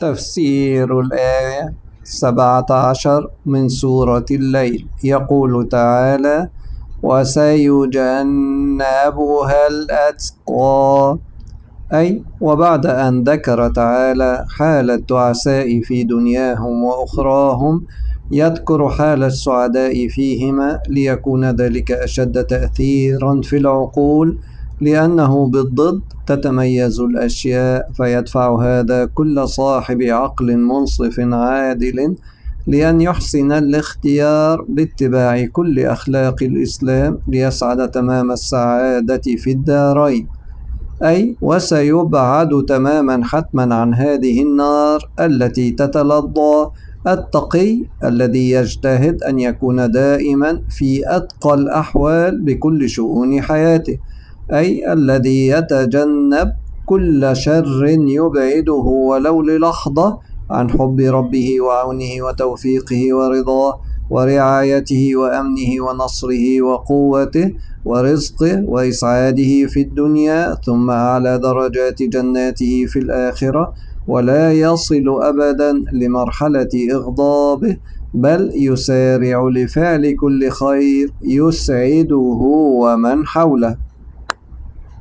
تفسير الآية 17 من سورة الليل. يقول تعالى: وسيجنبها الأتقى، أي وبعد أن ذكر تعالى حال التعساء في دنياهم وأخراهم يذكر حال السعداء فيهما ليكون ذلك أشد تأثيرا في العقول، لأنه بالضد تتميز الأشياء، فيدفع هذا كل صاحب عقل منصف عادل لأن يحسن الاختيار باتباع كل أخلاق الإسلام ليسعد تمام السعادة في الدارين، أي وسيبعد تماما حتما عن هذه النار التي تتلظى التقي الذي يجتهد أن يكون دائما في أتقى الأحوال بكل شؤون حياته، أي الذي يتجنب كل شر يبعده ولو للحظة عن حب ربه وعونه وتوفيقه ورضاه ورعايته وأمنه ونصره وقوته ورزقه وإسعاده في الدنيا ثم أعلى درجات جناته في الآخرة، ولا يصل أبدا لمرحلة إغضابه، بل يسارع لفعل كل خير يسعده ومن حوله.